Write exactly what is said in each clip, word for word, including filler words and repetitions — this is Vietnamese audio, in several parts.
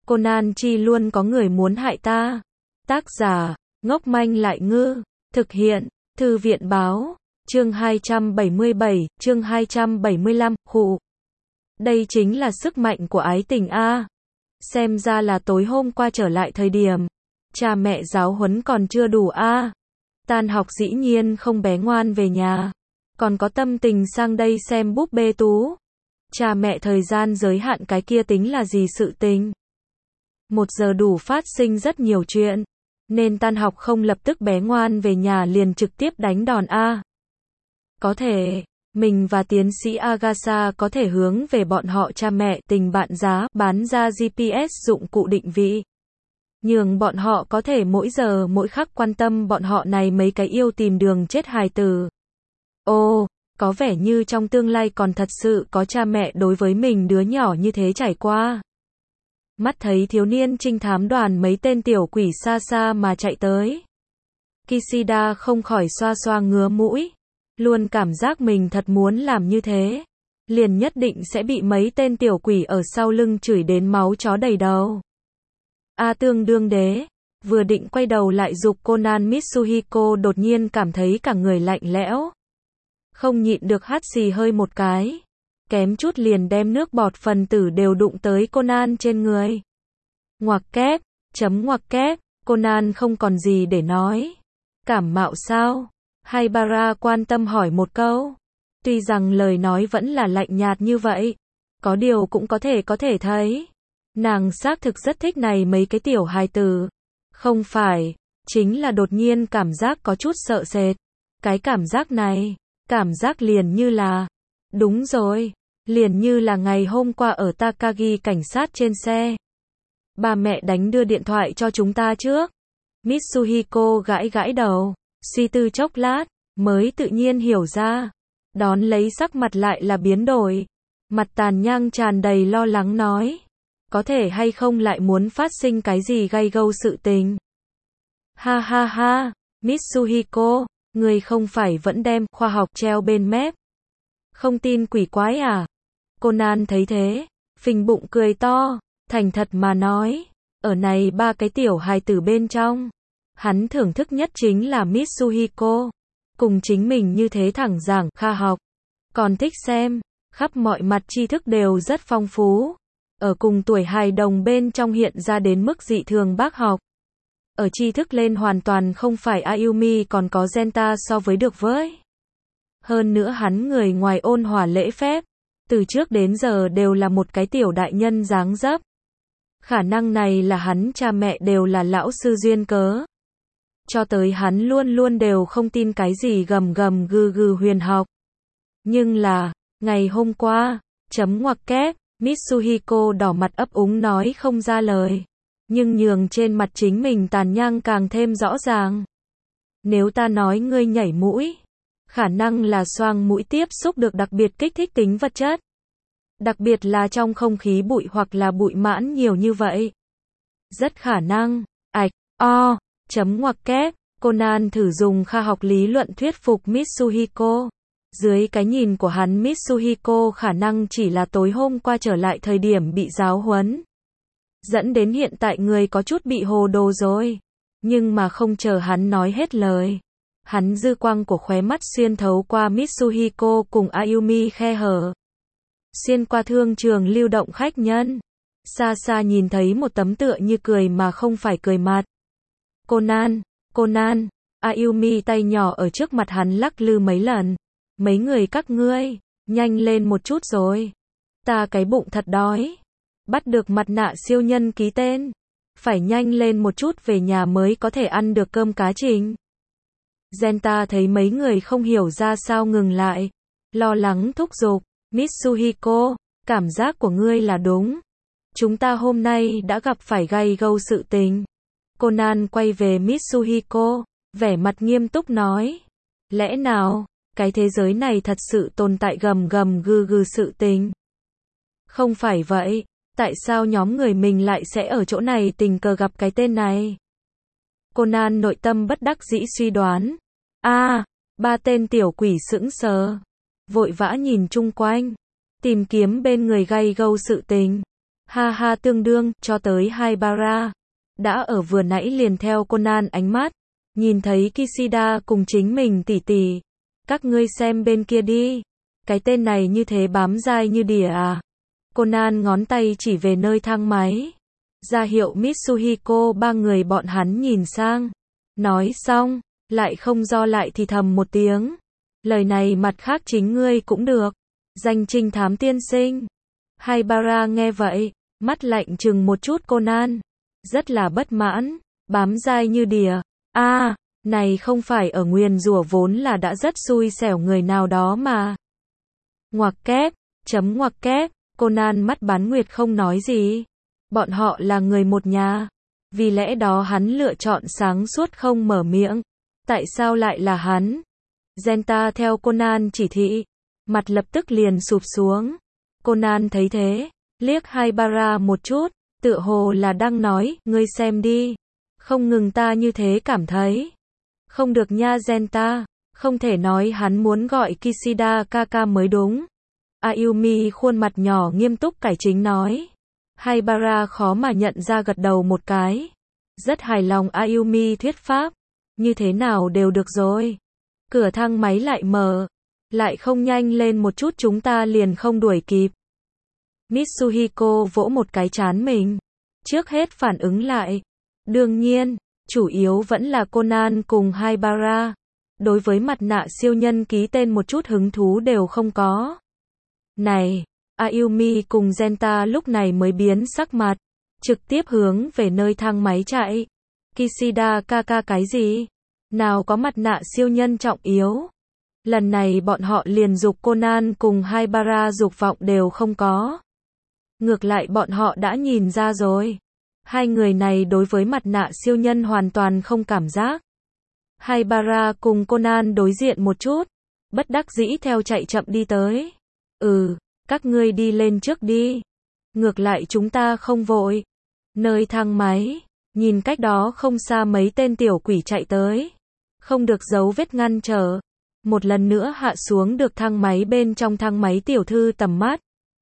Conan chi luôn có người muốn hại ta. Tác giả, ngốc manh lại ngư. Thực hiện, Thư viện báo. Chương hai trăm bảy mươi bảy, chương hai trăm bảy mươi lăm, hụ. Đây chính là sức mạnh của ái tình a. Xem ra là tối hôm qua trở lại thời điểm cha mẹ giáo huấn còn chưa đủ a. Tan học dĩ nhiên không bé ngoan về nhà, còn có tâm tình sang đây xem búp bê tú. Cha mẹ thời gian giới hạn cái kia tính là gì sự tình. Một giờ đủ phát sinh rất nhiều chuyện, nên tan học không lập tức bé ngoan về nhà liền trực tiếp đánh đòn a. Có thể, mình và tiến sĩ Agatha có thể hướng về bọn họ cha mẹ tình bạn giá bán ra giê pê ét dụng cụ định vị. Nhường bọn họ có thể mỗi giờ mỗi khắc quan tâm bọn họ này mấy cái yêu tìm đường chết hài tử. Ồ, có vẻ như trong tương lai còn thật sự có cha mẹ đối với mình đứa nhỏ như thế trải qua. Mắt thấy thiếu niên trinh thám đoàn mấy tên tiểu quỷ xa xa mà chạy tới. Kishida không khỏi xoa xoa ngứa mũi. Luôn cảm giác mình thật muốn làm như thế. Liền nhất định sẽ bị mấy tên tiểu quỷ ở sau lưng chửi đến máu chó đầy đầu. A tương đương đế. Vừa định quay đầu lại giục Conan, Mitsuhiko đột nhiên cảm thấy cả người lạnh lẽo. Không nhịn được hắt xì hơi một cái. Kém chút liền đem nước bọt phần tử đều đụng tới Conan trên người. Ngoặc kép, chấm ngoặc kép, Conan không còn gì để nói. Cảm mạo sao? Haibara quan tâm hỏi một câu. Tuy rằng lời nói vẫn là lạnh nhạt như vậy, có điều cũng có thể có thể thấy. Nàng xác thực rất thích này mấy cái tiểu hài tử. Không phải, chính là đột nhiên cảm giác có chút sợ sệt. Cái cảm giác này, cảm giác liền như là, đúng rồi, liền như là ngày hôm qua ở Takagi cảnh sát trên xe. Ba mẹ đánh đưa điện thoại cho chúng ta trước. Mitsuhiko gãi gãi đầu, suy tư chốc lát, mới tự nhiên hiểu ra. Đón lấy sắc mặt lại là biến đổi. Mặt tàn nhang tràn đầy lo lắng nói. Có thể hay không lại muốn phát sinh cái gì gay gâu sự tình. Ha ha ha, Mitsuhiko, người không phải vẫn đem khoa học treo bên mép. Không tin quỷ quái à? Conan thấy thế, phình bụng cười to, thành thật mà nói. Ở này ba cái tiểu hài tử bên trong, hắn thưởng thức nhất chính là Mitsuhiko. Cùng chính mình như thế thẳng giảng khoa học. Còn thích xem, khắp mọi mặt tri thức đều rất phong phú. Ở cùng tuổi hài đồng bên trong hiện ra đến mức dị thường bác học. Ở tri thức lên hoàn toàn không phải Ayumi còn có Genta so với được với. Hơn nữa hắn người ngoài ôn hòa lễ phép, từ trước đến giờ đều là một cái tiểu đại nhân dáng dấp. Khả năng này là hắn cha mẹ đều là lão sư duyên cớ. Cho tới hắn luôn luôn đều không tin cái gì gầm gầm gừ gừ huyền học. Nhưng là, ngày hôm qua, chấm ngoặc kép, Mitsuhiko đỏ mặt ấp úng nói không ra lời. Nhưng nhường trên mặt chính mình tàn nhang càng thêm rõ ràng. Nếu ta nói ngươi nhảy mũi, khả năng là xoang mũi tiếp xúc được đặc biệt kích thích tính vật chất. Đặc biệt là trong không khí bụi hoặc là bụi mãn nhiều như vậy. Rất khả năng, ạch, o, chấm ngoặc kép, Conan thử dùng khoa học lý luận thuyết phục Mitsuhiko. Dưới cái nhìn của hắn Mitsuhiko khả năng chỉ là tối hôm qua trở lại thời điểm bị giáo huấn. Dẫn đến hiện tại người có chút bị hồ đồ rồi. Nhưng mà không chờ hắn nói hết lời. Hắn dư quang của khóe mắt xuyên thấu qua Mitsuhiko cùng Ayumi khe hở. Xuyên qua thương trường lưu động khách nhân. Xa xa nhìn thấy một tấm tựa như cười mà không phải cười mặt. Conan, Conan, Ayumi tay nhỏ ở trước mặt hắn lắc lư mấy lần. Mấy người các ngươi, nhanh lên một chút rồi. Ta cái bụng thật đói. Bắt được mặt nạ siêu nhân ký tên. Phải nhanh lên một chút về nhà mới có thể ăn được cơm cá trình. Genta thấy mấy người không hiểu ra sao ngừng lại. Lo lắng thúc giục. Mitsuhiko, cảm giác của ngươi là đúng. Chúng ta hôm nay đã gặp phải gay gâu sự tình. Conan quay về Mitsuhiko, vẻ mặt nghiêm túc nói. Lẽ nào, cái thế giới này thật sự tồn tại gầm gầm gừ gừ sự tình? Không phải vậy, tại sao nhóm người mình lại sẽ ở chỗ này tình cờ gặp cái tên này? Conan nội tâm bất đắc dĩ suy đoán. A, à, ba tên tiểu quỷ sững sờ. Vội vã nhìn chung quanh, tìm kiếm bên người gay gâu sự tình. Ha ha tương đương, cho tới Haibara. Đã ở vừa nãy liền theo Conan ánh mắt. Nhìn thấy Kishida cùng chính mình tỉ tỉ. Các ngươi xem bên kia đi. Cái tên này như thế bám dai như đỉa à. Conan ngón tay chỉ về nơi thang máy. Ra hiệu Mitsuhiko ba người bọn hắn nhìn sang. Nói xong, lại không do lại thì thầm một tiếng. Lời này mặt khác chính ngươi cũng được. Danh trinh thám tiên sinh. Haibara nghe vậy, mắt lạnh chừng một chút Conan. Rất là bất mãn, bám dai như đỉa. A, à, này không phải ở nguyền rủa vốn là đã rất xui xẻo người nào đó mà. Ngoặc kép, chấm ngoặc kép, Conan mắt bán nguyệt không nói gì. Bọn họ là người một nhà. Vì lẽ đó hắn lựa chọn sáng suốt không mở miệng. Tại sao lại là hắn? Genta theo Conan chỉ thị. Mặt lập tức liền sụp xuống. Conan thấy thế, liếc Haibara một chút, tựa hồ là đang nói, ngươi xem đi. Không ngừng ta như thế cảm thấy. Không được nha Genta, không thể nói hắn muốn gọi Kishida Kaka mới đúng. Ayumi khuôn mặt nhỏ nghiêm túc cải chính nói. Haibara khó mà nhận ra gật đầu một cái. Rất hài lòng Ayumi thuyết pháp. Như thế nào đều được rồi. Cửa thang máy lại mở. Lại không nhanh lên một chút chúng ta liền không đuổi kịp. Mitsuhiko vỗ một cái trán mình. Trước hết phản ứng lại. Đương nhiên, chủ yếu vẫn là Conan cùng Haibara. Đối với mặt nạ siêu nhân ký tên một chút hứng thú đều không có. Này, Ayumi cùng Genta lúc này mới biến sắc mặt. Trực tiếp hướng về nơi thang máy chạy. Kishida Kaka cái gì? Nào có mặt nạ siêu nhân trọng yếu. Lần này bọn họ liền dục Conan cùng Haibara dục vọng đều không có. Ngược lại bọn họ đã nhìn ra rồi. Hai người này đối với mặt nạ siêu nhân hoàn toàn không cảm giác. Haibara cùng Conan đối diện một chút. Bất đắc dĩ theo chạy chậm đi tới. Ừ, các ngươi đi lên trước đi. Ngược lại chúng ta không vội. Nơi thang máy, nhìn cách đó không xa mấy tên tiểu quỷ chạy tới. Không được dấu vết ngăn trở. Một lần nữa hạ xuống được thang máy bên trong thang máy tiểu thư tầm mắt.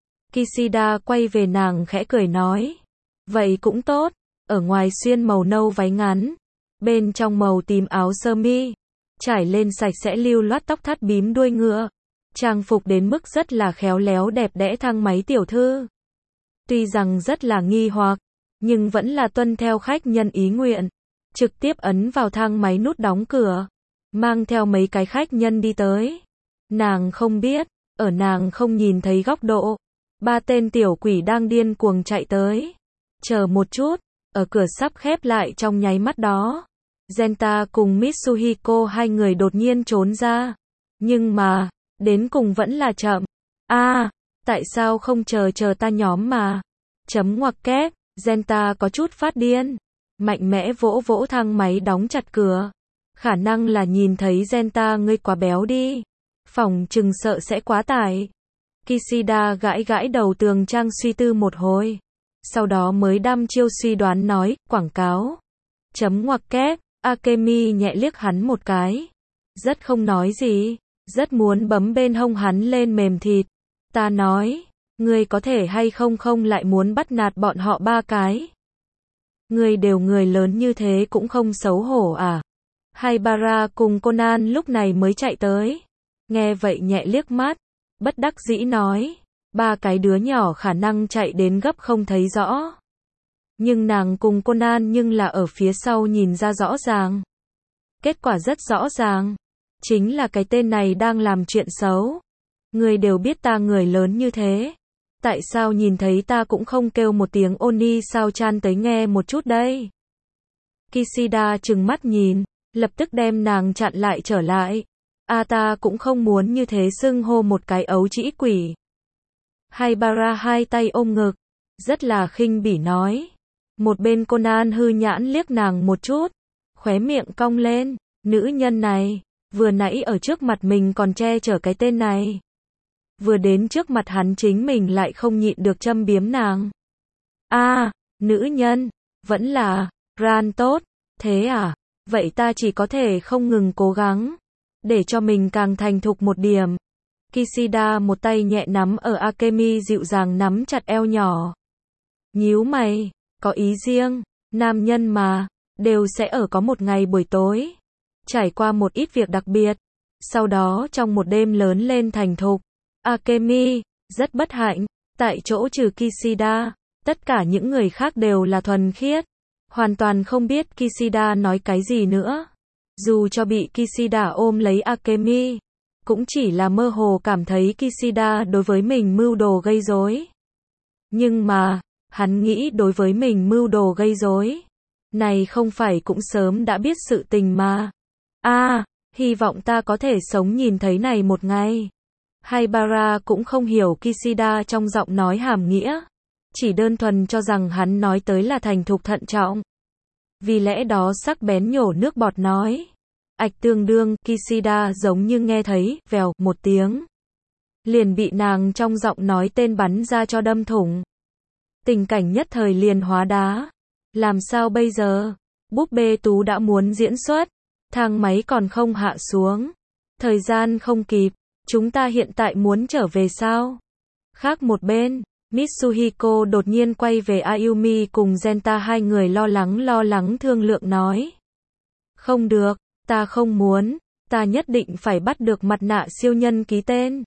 Kishida quay về nàng khẽ cười nói. Vậy cũng tốt, ở ngoài xuyên màu nâu váy ngắn. Bên trong màu tím áo sơ mi. Trải lên sạch sẽ lưu loát tóc thắt bím đuôi ngựa. Trang phục đến mức rất là khéo léo đẹp đẽ thang máy tiểu thư. Tuy rằng rất là nghi hoặc, nhưng vẫn là tuân theo khách nhân ý nguyện. Trực tiếp ấn vào thang máy nút đóng cửa. Mang theo mấy cái khách nhân đi tới. Nàng không biết, ở nàng không nhìn thấy góc độ. Ba tên tiểu quỷ đang điên cuồng chạy tới. Chờ một chút, ở cửa sắp khép lại trong nháy mắt đó. Genta cùng Mitsuhiko hai người đột nhiên trốn ra. Nhưng mà, đến cùng vẫn là chậm. A, à, tại sao không chờ chờ ta nhóm mà? Chấm ngoặc kép, Genta có chút phát điên. Mạnh mẽ vỗ vỗ thang máy đóng chặt cửa. Khả năng là nhìn thấy Genta ngươi quá béo đi. Phòng chừng sợ sẽ quá tải. Kishida gãi gãi đầu tường trang suy tư một hồi. Sau đó mới đăm chiêu suy đoán nói, quảng cáo. Chấm ngoặc kép, Akemi nhẹ liếc hắn một cái. Rất không nói gì. Rất muốn bấm bên hông hắn lên mềm thịt. Ta nói, ngươi có thể hay không không lại muốn bắt nạt bọn họ ba cái. Ngươi đều người lớn như thế cũng không xấu hổ à. Haibara cùng Conan lúc này mới chạy tới. Nghe vậy nhẹ liếc mắt. Bất đắc dĩ nói. Ba cái đứa nhỏ khả năng chạy đến gấp không thấy rõ. Nhưng nàng cùng Conan nhưng là ở phía sau nhìn ra rõ ràng. Kết quả rất rõ ràng. Chính là cái tên này đang làm chuyện xấu. Người đều biết ta người lớn như thế. Tại sao nhìn thấy ta cũng không kêu một tiếng Oni sao chan tới nghe một chút đây. Kishida trừng mắt nhìn. Lập tức đem nàng chặn lại trở lại. A ta cũng không muốn như thế xưng hô một cái ấu trĩ quỷ. Haibara hai tay ôm ngực. Rất là khinh bỉ nói. Một bên Conan hư nhãn liếc nàng một chút. Khóe miệng cong lên. Nữ nhân này. Vừa nãy ở trước mặt mình còn che chở cái tên này. Vừa đến trước mặt hắn chính mình lại không nhịn được châm biếm nàng. A, à, nữ nhân. Vẫn là. Ran tốt. Thế à. Vậy ta chỉ có thể không ngừng cố gắng. Để cho mình càng thành thục một điểm. Kishida một tay nhẹ nắm ở Akemi dịu dàng nắm chặt eo nhỏ. nhíu mày, có ý riêng, nam nhân mà, đều sẽ ở có một ngày buổi tối, trải qua một ít việc đặc biệt, sau đó trong một đêm lớn lên thành thục. Akemi, rất bất hạnh, tại chỗ trừ Kishida, tất cả những người khác đều là thuần khiết, hoàn toàn không biết Kishida nói cái gì nữa. Dù cho bị Kishida ôm lấy Akemi, cũng chỉ là mơ hồ cảm thấy Kishida đối với mình mưu đồ gây rối. Nhưng mà, hắn nghĩ đối với mình mưu đồ gây rối, này không phải cũng sớm đã biết sự tình mà. A, à, hy vọng ta có thể sống nhìn thấy này một ngày. Haibara cũng không hiểu Kishida trong giọng nói hàm nghĩa, chỉ đơn thuần cho rằng hắn nói tới là thành thục thận trọng. Vì lẽ đó sắc bén nhổ nước bọt nói. Ạch tương đương, Kishida giống như nghe thấy, vèo, một tiếng. Liền bị nàng trong giọng nói tên bắn ra cho đâm thủng. Tình cảnh nhất thời liền hóa đá. Làm sao bây giờ? Búp bê Tú đã muốn diễn xuất. Thang máy còn không hạ xuống. Thời gian không kịp. Chúng ta hiện tại muốn trở về sao? Khác một bên, Mitsuhiko đột nhiên quay về Ayumi cùng Genta hai người lo lắng lo lắng thương lượng nói. Không được, ta không muốn, ta nhất định phải bắt được mặt nạ siêu nhân ký tên.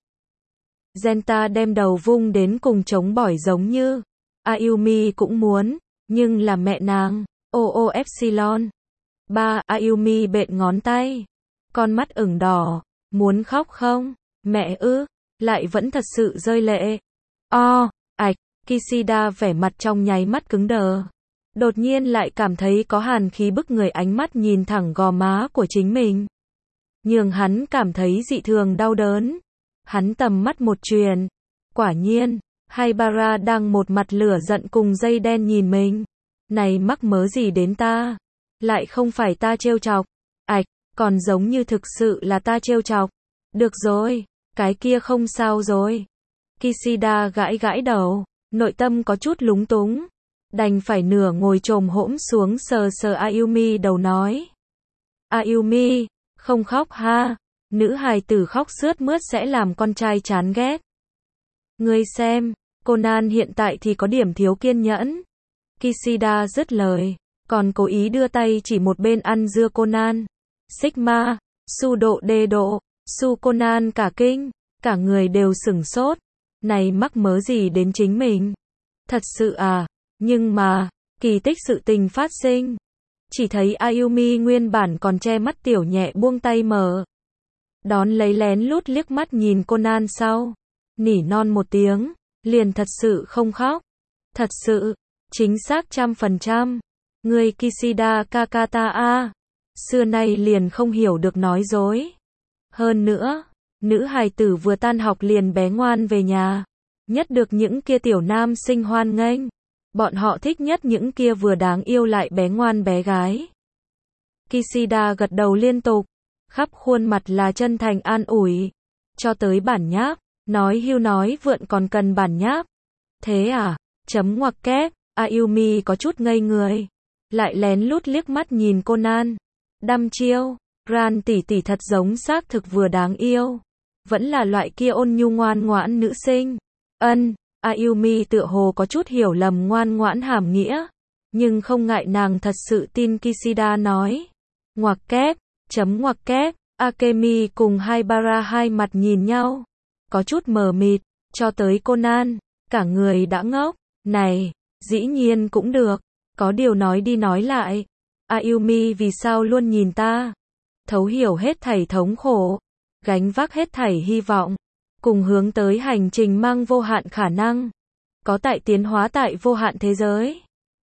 Genta đem đầu vung đến cùng chống bỏi giống như. Ayumi cũng muốn, nhưng là mẹ nàng. Ô ô Epsilon. Ba, Ayumi bện ngón tay. Con mắt ửng đỏ. Muốn khóc không? Mẹ ư, lại vẫn thật sự rơi lệ. O, ạch, Kishida vẻ mặt trong nháy mắt cứng đờ. Đột nhiên lại cảm thấy có hàn khí bức người, ánh mắt nhìn thẳng gò má của chính mình. Nhường hắn cảm thấy dị thường đau đớn. Hắn tầm mắt một truyền. Quả nhiên, Haibara đang một mặt lửa giận cùng dây đen nhìn mình. Này mắc mớ gì đến ta? Lại không phải ta trêu chọc. Ạch, còn giống như thực sự là ta trêu chọc. Được rồi, cái kia không sao rồi. Kishida gãi gãi đầu, nội tâm có chút lúng túng. Đành phải nửa ngồi chồm hỗn xuống sờ sờ Ayumi đầu nói. Ayumi, không khóc ha. Nữ hài tử khóc sướt mướt sẽ làm con trai chán ghét. Ngươi xem, Conan hiện tại thì có điểm thiếu kiên nhẫn. Kishida dứt lời, còn cố ý đưa tay chỉ một bên ăn dưa Conan. Sigma, su độ đê độ, su Conan cả kinh, cả người đều sửng sốt. Này mắc mớ gì đến chính mình? Thật sự à? Nhưng mà, kỳ tích sự tình phát sinh. Chỉ thấy Ayumi nguyên bản còn che mắt tiểu nhẹ buông tay mở. Đón lấy lén lút liếc mắt nhìn Conan sau. Nỉ non một tiếng, liền thật sự không khóc. Thật sự, chính xác trăm phần trăm. Người Kishida Kakata a, xưa nay liền không hiểu được nói dối. Hơn nữa, nữ hài tử vừa tan học liền bé ngoan về nhà. Nhất được những kia tiểu nam sinh hoan nghênh. Bọn họ thích nhất những kia vừa đáng yêu lại bé ngoan bé gái. Kishida gật đầu liên tục, khắp khuôn mặt là chân thành an ủi. Cho tới bản nháp, nói hưu nói vượn còn cần bản nháp. Thế à? Chấm ngoặc kép, Ayumi có chút ngây người. Lại lén lút liếc mắt nhìn Conan. Đăm chiêu, Ran tỷ tỷ thật giống xác thực vừa đáng yêu. Vẫn là loại kia ôn nhu ngoan ngoãn nữ sinh. Ân, Ayumi tựa hồ có chút hiểu lầm ngoan ngoãn hàm nghĩa. Nhưng không ngại nàng thật sự tin Kishida nói. Ngoặc kép, chấm ngoặc kép, Akemi cùng Haibara hai mặt nhìn nhau. Có chút mờ mịt, cho tới Conan, cả người đã ngốc. Này, dĩ nhiên cũng được. Có điều nói đi nói lại. Ayumi vì sao luôn nhìn ta? Thấu hiểu hết thảy thống khổ. Gánh vác hết thảy hy vọng. Cùng hướng tới hành trình mang vô hạn khả năng. Có tại tiến hóa tại vô hạn thế giới.